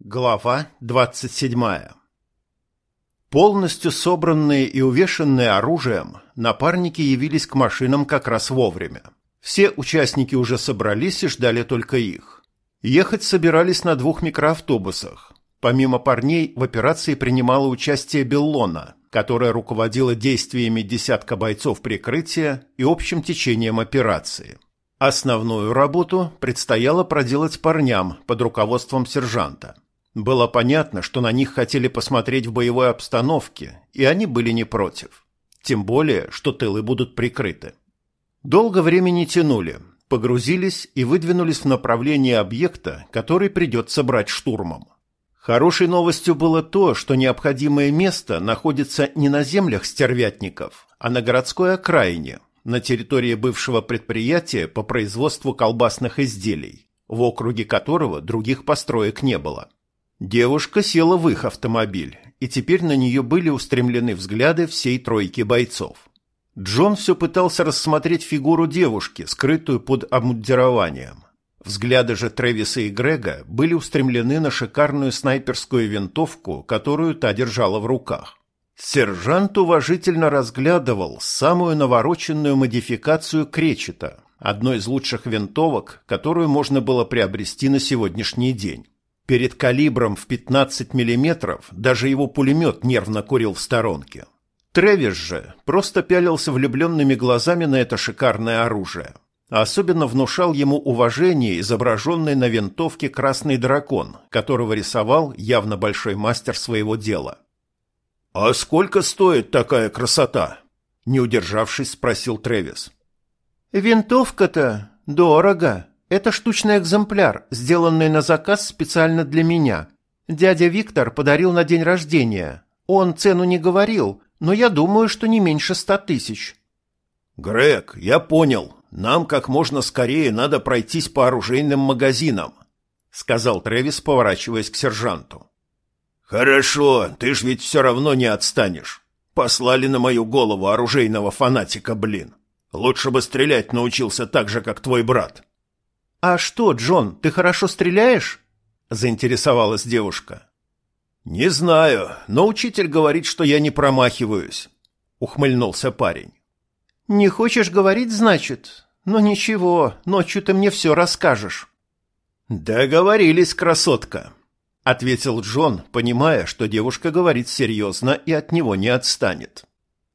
Глава 27. Полностью собранные и увешанные оружием, напарники явились к машинам как раз вовремя. Все участники уже собрались и ждали только их. Ехать собирались на 2 микроавтобусах. Помимо парней, в операции принимала участие Беллона, которая руководила действиями десятка бойцов прикрытия и общим течением операции. Основную работу предстояло проделать парням под руководством сержанта. Было понятно, что на них хотели посмотреть в боевой обстановке, и они были не против. Тем более, что тылы будут прикрыты. Долго времени тянули, погрузились и выдвинулись в направлении объекта, который придется брать штурмом. Хорошей новостью было то, что необходимое место находится не на землях стервятников, а на городской окраине, на территории бывшего предприятия по производству колбасных изделий, в округе которого других построек не было. Девушка села в их автомобиль, и теперь на нее были устремлены взгляды всей тройки бойцов. Джон все пытался рассмотреть фигуру девушки, скрытую под обмундированием. Взгляды же Трэвиса и Грега были устремлены на шикарную снайперскую винтовку, которую та держала в руках. Сержант уважительно разглядывал самую навороченную модификацию Кречета, одной из лучших винтовок, которую можно было приобрести на сегодняшний день. Перед калибром в 15 мм даже его пулемет нервно курил в сторонке. Трэвис же просто пялился влюбленными глазами на это шикарное оружие. Особенно внушал ему уважение изображенный на винтовке красный дракон, которого рисовал явно большой мастер своего дела. «А сколько стоит такая красота?» – не удержавшись, спросил Трэвис. «Винтовка-то дорого. Это штучный экземпляр, сделанный на заказ специально для меня. Дядя Виктор подарил на день рождения. Он цену не говорил, но я думаю, что не меньше 100 тысяч». «Грег, я понял. Нам как можно скорее надо пройтись по оружейным магазинам», — сказал Трэвис, поворачиваясь к сержанту. «Хорошо, ты ж ведь все равно не отстанешь. Послали на мою голову оружейного фанатика, блин. Лучше бы стрелять научился так же, как твой брат». «А что, Джон, ты хорошо стреляешь?» — заинтересовалась девушка. «Не знаю, но учитель говорит, что я не промахиваюсь», — ухмыльнулся парень. «Не хочешь говорить, значит? Ну ничего, ночью ты мне все расскажешь». «Договорились, красотка», — ответил Джон, понимая, что девушка говорит серьезно и от него не отстанет.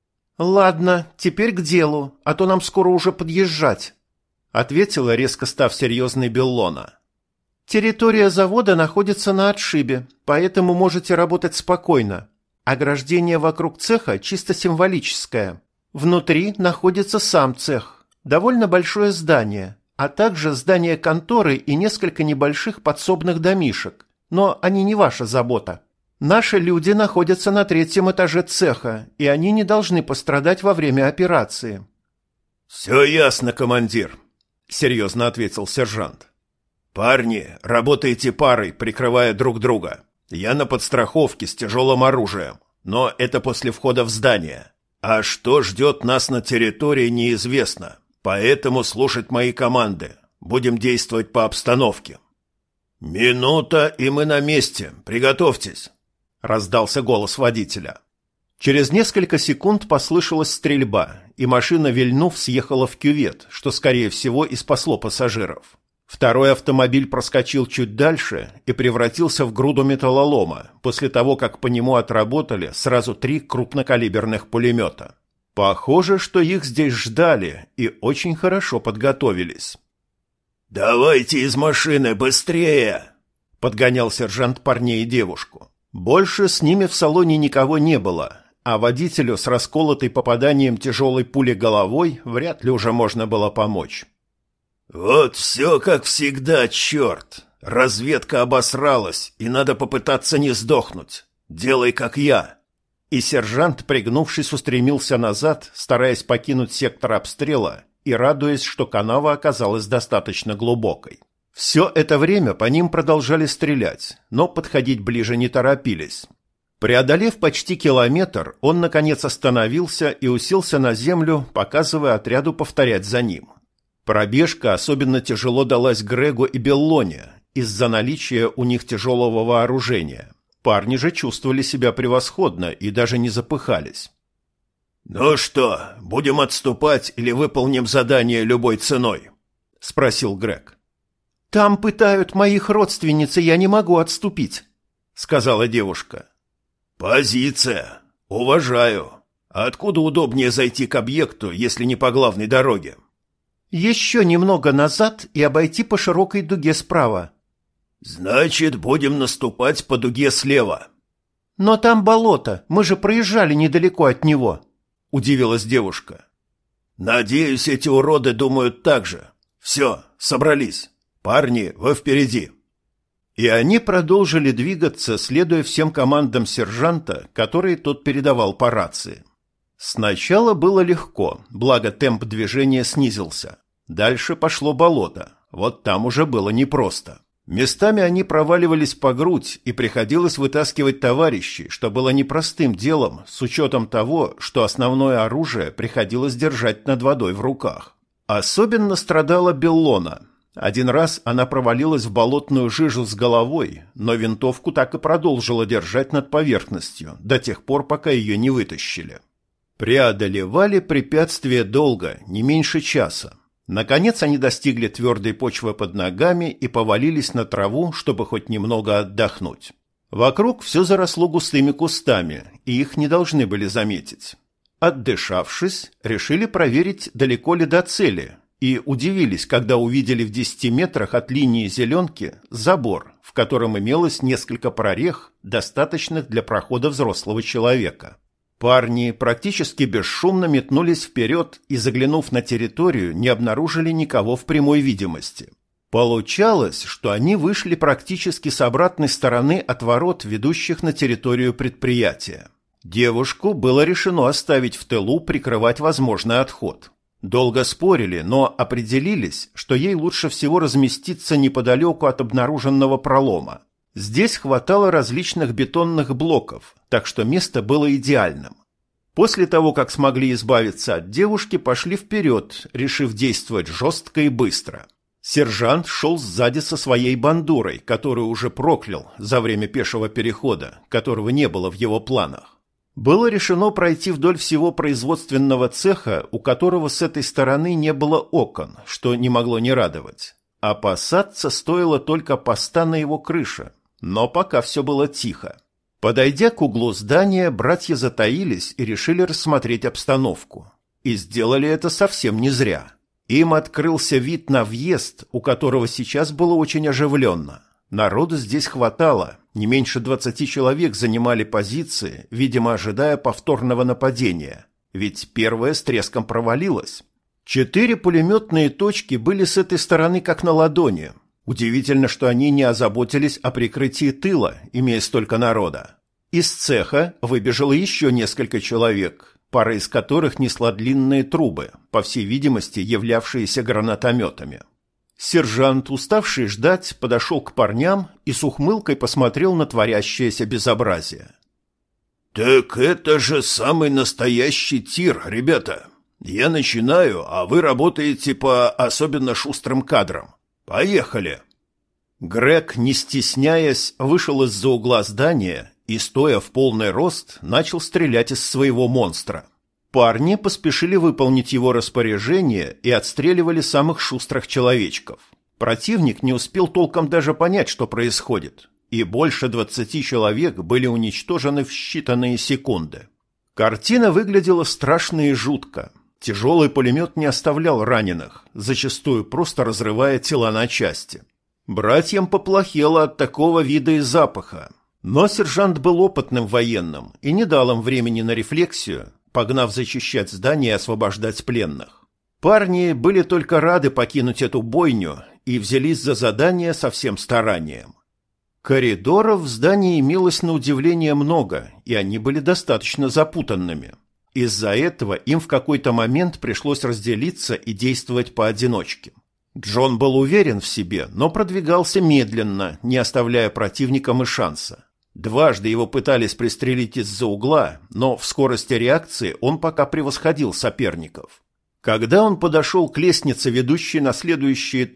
«Ладно, теперь к делу, а то нам скоро уже подъезжать», — ответила, резко став серьезной Беллона. «Территория завода находится на отшибе, поэтому можете работать спокойно. Ограждение вокруг цеха чисто символическое. Внутри находится сам цех, довольно большое здание, а также здание конторы и несколько небольших подсобных домишек. Но они не ваша забота. Наши люди находятся на 3-м этаже цеха, и они не должны пострадать во время операции». «Все ясно, командир», — серьезно ответил сержант. «Парни, работайте парой, прикрывая друг друга. Я на подстраховке с тяжелым оружием, но это после входа в здание. А что ждет нас на территории, неизвестно, поэтому слушать мои команды. Будем действовать по обстановке». «Минута, и мы на месте. Приготовьтесь», — раздался голос водителя. Через несколько секунд послышалась стрельба, и машина, вильнув, съехала в кювет, что, скорее всего, и спасло пассажиров. Второй автомобиль проскочил чуть дальше и превратился в груду металлолома после того, как по нему отработали сразу 3 крупнокалиберных пулемета. Похоже, что их здесь ждали и очень хорошо подготовились. «Давайте из машины, быстрее!» — подгонял сержант парней и девушку. Больше с ними в салоне никого не было, а водителю с расколотой попаданием тяжелой пули головой вряд ли уже можно было помочь. «Вот все как всегда, черт! Разведка обосралась, и надо попытаться не сдохнуть. Делай, как я!» И сержант, пригнувшись, устремился назад, стараясь покинуть сектор обстрела и радуясь, что канава оказалась достаточно глубокой. Все это время по ним продолжали стрелять, но подходить ближе не торопились. Преодолев почти километр, он, наконец, остановился и уселся на землю, показывая отряду повторять за ним. Пробежка особенно тяжело далась Грегу и Беллоне, из-за наличия у них тяжелого вооружения. Парни же чувствовали себя превосходно и даже не запыхались. «Ну что, будем отступать или выполним задание любой ценой?» — спросил Грег. «Там пытают моих родственниц, и я не могу отступить», — сказала девушка. «Позиция. Уважаю. А откуда удобнее зайти к объекту, если не по главной дороге?» «Еще немного назад и обойти по широкой дуге справа». «Значит, будем наступать по дуге слева». «Но там болото, мы же проезжали недалеко от него», — удивилась девушка. «Надеюсь, эти уроды думают так же. Все, собрались. Парни, вы впереди». И они продолжили двигаться, следуя всем командам сержанта, которые тот передавал по рации. Сначала было легко, благо темп движения снизился. Дальше пошло болото, вот там уже было непросто. Местами они проваливались по грудь, и приходилось вытаскивать товарищей, что было непростым делом, с учетом того, что основное оружие приходилось держать над водой в руках. Особенно страдала Беллона. Один раз она провалилась в болотную жижу с головой, но винтовку так и продолжила держать над поверхностью, до тех пор, пока ее не вытащили. Преодолевали препятствия долго, не меньше часа. Наконец они достигли твердой почвы под ногами и повалились на траву, чтобы хоть немного отдохнуть. Вокруг все заросло густыми кустами, и их не должны были заметить. Отдышавшись, решили проверить, далеко ли до цели, и удивились, когда увидели в 10 метрах от линии зеленки забор, в котором имелось несколько прорех, достаточных для прохода взрослого человека. Парни практически бесшумно метнулись вперед и, заглянув на территорию, не обнаружили никого в прямой видимости. Получалось, что они вышли практически с обратной стороны от ворот, ведущих на территорию предприятия. Девушку было решено оставить в тылу, прикрывать возможный отход. Долго спорили, но определились, что ей лучше всего разместиться неподалеку от обнаруженного пролома. Здесь хватало различных бетонных блоков, так что место было идеальным. После того, как смогли избавиться от девушки, пошли вперед, решив действовать жестко и быстро. Сержант шел сзади со своей бандурой, которую уже проклял за время пешего перехода, которого не было в его планах. Было решено пройти вдоль всего производственного цеха, у которого с этой стороны не было окон, что не могло не радовать. Опасаться стоило только поста на его крыше. Но пока все было тихо. Подойдя к углу здания, братья затаились и решили рассмотреть обстановку. И сделали это совсем не зря. Им открылся вид на въезд, у которого сейчас было очень оживленно. Народу здесь хватало, не меньше 20 человек занимали позиции, видимо, ожидая повторного нападения, ведь первое с треском провалилось. 4 пулеметные точки были с этой стороны как на ладони. Удивительно, что они не озаботились о прикрытии тыла, имея столько народа. Из цеха выбежало еще несколько человек, пара из которых несла длинные трубы, по всей видимости, являвшиеся гранатометами. Сержант, уставший ждать, подошел к парням и с ухмылкой посмотрел на творящееся безобразие. «Так это же самый настоящий тир, ребята. Я начинаю, а вы работаете по особенно шустрым кадрам. Поехали!» Грег, не стесняясь, вышел из-за угла здания и, стоя в полный рост, начал стрелять из своего монстра. Парни поспешили выполнить его распоряжение и отстреливали самых шустрых человечков. Противник не успел толком даже понять, что происходит, и больше 20 человек были уничтожены в считанные секунды. Картина выглядела страшно и жутко. Тяжелый пулемет не оставлял раненых, зачастую просто разрывая тела на части. Братьям поплохело от такого вида и запаха, но сержант был опытным военным и не дал им времени на рефлексию, погнав зачищать здание и освобождать пленных. Парни были только рады покинуть эту бойню и взялись за задание со всем старанием. Коридоров в здании имелось на удивление много, и они были достаточно запутанными. Из-за этого им в какой-то момент пришлось разделиться и действовать поодиночке. Джон был уверен в себе, но продвигался медленно, не оставляя противникам и шанса. Дважды его пытались пристрелить из-за угла, но в скорости реакции он пока превосходил соперников. Когда он подошел к лестнице, ведущей на следующий этаж,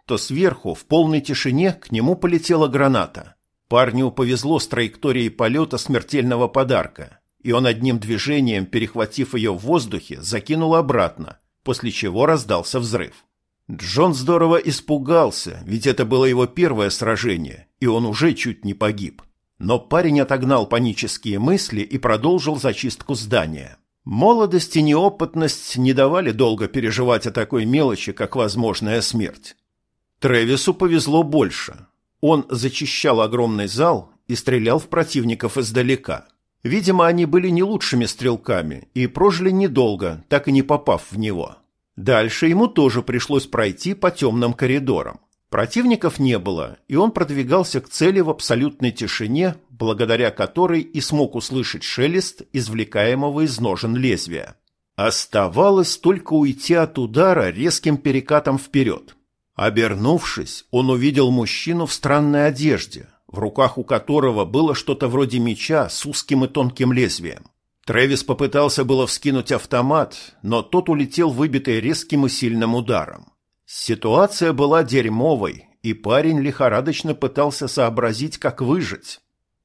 то сверху в полной тишине к нему полетела граната. Парню повезло с траекторией полета смертельного подарка, и он одним движением, перехватив ее в воздухе, закинул обратно, после чего раздался взрыв. Джон здорово испугался, ведь это было его первое сражение, и он уже чуть не погиб. Но парень отогнал панические мысли и продолжил зачистку здания. Молодость и неопытность не давали долго переживать о такой мелочи, как возможная смерть. Трэвису повезло больше. Он зачищал огромный зал и стрелял в противников издалека. Видимо, они были не лучшими стрелками и прожили недолго, так и не попав в него. Дальше ему тоже пришлось пройти по темным коридорам. Противников не было, и он продвигался к цели в абсолютной тишине, благодаря которой и смог услышать шелест извлекаемого из ножен лезвия. Оставалось только уйти от удара резким перекатом вперед. Обернувшись, он увидел мужчину в странной одежде, в руках у которого было что-то вроде меча с узким и тонким лезвием. Трэвис попытался было вскинуть автомат, но тот улетел выбитый резким и сильным ударом. Ситуация была дерьмовой, и парень лихорадочно пытался сообразить, как выжить.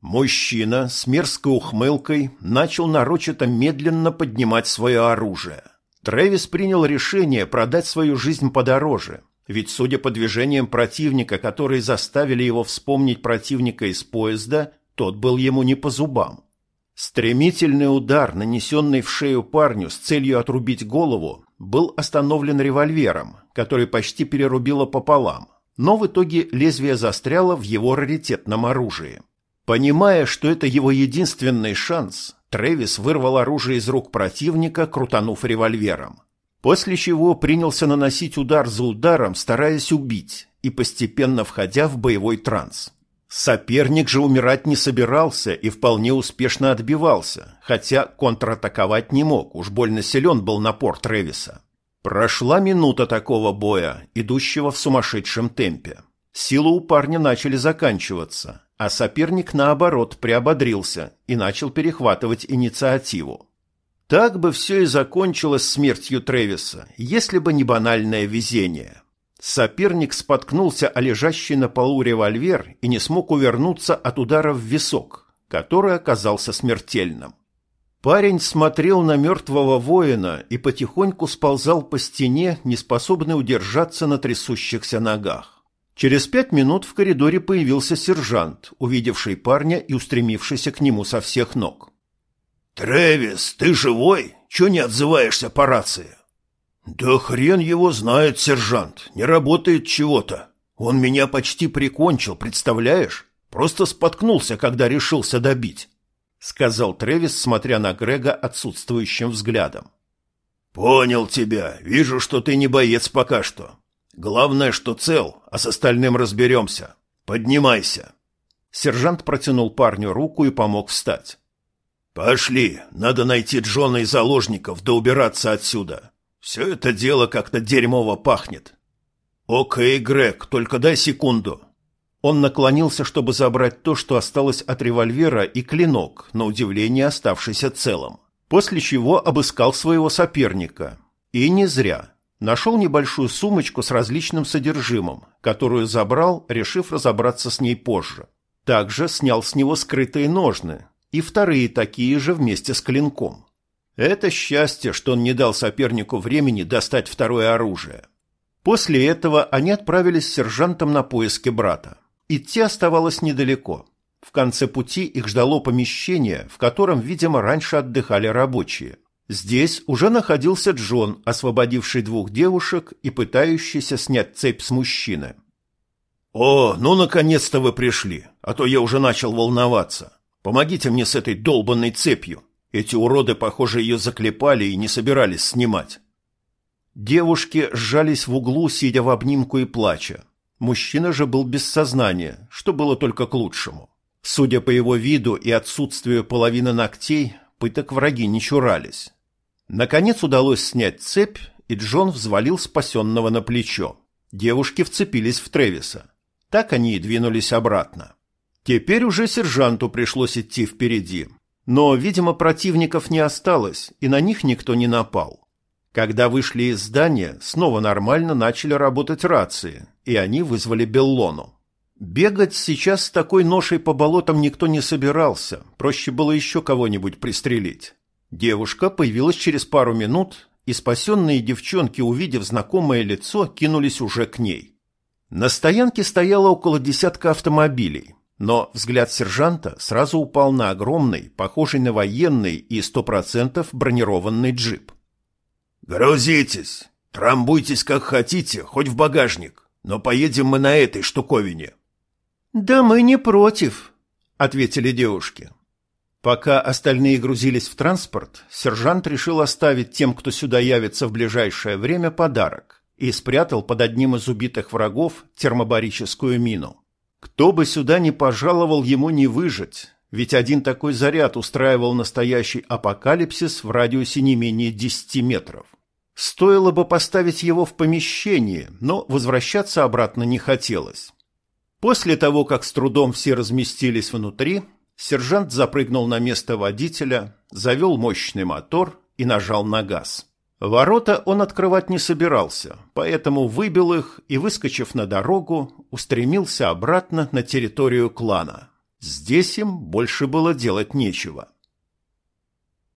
Мужчина с мерзкой ухмылкой начал нарочито медленно поднимать свое оружие. Трэвис принял решение продать свою жизнь подороже, ведь, судя по движениям противника, которые заставили его вспомнить противника из поезда, тот был ему не по зубам. Стремительный удар, нанесенный в шею парню с целью отрубить голову, был остановлен револьвером, который почти перерубило пополам, но в итоге лезвие застряло в его раритетном оружии. Понимая, что это его единственный шанс, Трэвис вырвал оружие из рук противника, крутанув револьвером. После чего принялся наносить удар за ударом, стараясь убить и постепенно входя в боевой транс. Соперник же умирать не собирался и вполне успешно отбивался, хотя контратаковать не мог, уж больно силен был напор Трэвиса. Прошла минута такого боя, идущего в сумасшедшем темпе. Силы у парня начали заканчиваться, а соперник, наоборот, приободрился и начал перехватывать инициативу. Так бы все и закончилось смертью Трэвиса, если бы не банальное везение. Соперник споткнулся о лежащий на полу револьвер и не смог увернуться от удара в висок, который оказался смертельным. Парень смотрел на мертвого воина и потихоньку сползал по стене, неспособный удержаться на трясущихся ногах. Через 5 минут в коридоре появился сержант, увидевший парня и устремившийся к нему со всех ног. «Трэвис, ты живой? Чего не отзываешься по рации?» «Да хрен его знает, сержант, не работает чего-то. Он меня почти прикончил, представляешь? Просто споткнулся, когда решился добить», — сказал Трэвис, смотря на Грега отсутствующим взглядом. «Понял тебя. Вижу, что ты не боец пока что. Главное, что цел, а с остальным разберемся. Поднимайся». Сержант протянул парню руку и помог встать. «Пошли, надо найти Джона и заложников, да убираться отсюда. Все это дело как-то дерьмово пахнет». «Окей, Грег, только дай секунду». Он наклонился, чтобы забрать то, что осталось от револьвера, и клинок, на удивление оставшийся целым. После чего обыскал своего соперника. И не зря. Нашел небольшую сумочку с различным содержимым, которую забрал, решив разобраться с ней позже. Также снял с него скрытые ножны и вторые такие же вместе с клинком. Это счастье, что он не дал сопернику времени достать второе оружие. После этого они отправились с сержантом на поиски брата. Идти оставалось недалеко. В конце пути их ждало помещение, в котором, видимо, раньше отдыхали рабочие. Здесь уже находился Джон, освободивший 2 девушек и пытающийся снять цепь с мужчины. «О, ну наконец-то вы пришли, а то я уже начал волноваться. Помогите мне с этой долбанной цепью. Эти уроды, похоже, ее заклепали и не собирались снимать». Девушки сжались в углу, сидя в обнимку и плача. Мужчина же был без сознания, что было только к лучшему. Судя по его виду и отсутствию половины ногтей, пыток враги не чурались. Наконец удалось снять цепь, и Джон взвалил спасенного на плечо. Девушки вцепились в Трэвиса. Так они и двинулись обратно. Теперь уже сержанту пришлось идти впереди. Но, видимо, противников не осталось, и на них никто не напал. Когда вышли из здания, снова нормально начали работать рации, и они вызвали Беллону. Бегать сейчас с такой ношей по болотам никто не собирался, проще было еще кого-нибудь пристрелить. Девушка появилась через пару минут, и спасенные девчонки, увидев знакомое лицо, кинулись уже к ней. На стоянке стояло около десятка автомобилей, но взгляд сержанта сразу упал на огромный, похожий на военный и 100% бронированный джип. «Грузитесь, трамбуйтесь как хотите, хоть в багажник, но поедем мы на этой штуковине». «Да мы не против», — ответили девушки. Пока остальные грузились в транспорт, сержант решил оставить тем, кто сюда явится в ближайшее время, подарок и спрятал под одним из убитых врагов термобарическую мину. Кто бы сюда ни пожаловал, ему не выжить, ведь один такой заряд устраивал настоящий апокалипсис в радиусе не менее 10 метров. Стоило бы поставить его в помещении, но возвращаться обратно не хотелось. После того, как с трудом все разместились внутри, сержант запрыгнул на место водителя, завел мощный мотор и нажал на газ. Ворота он открывать не собирался, поэтому выбил их и, выскочив на дорогу, устремился обратно на территорию клана. Здесь им больше было делать нечего.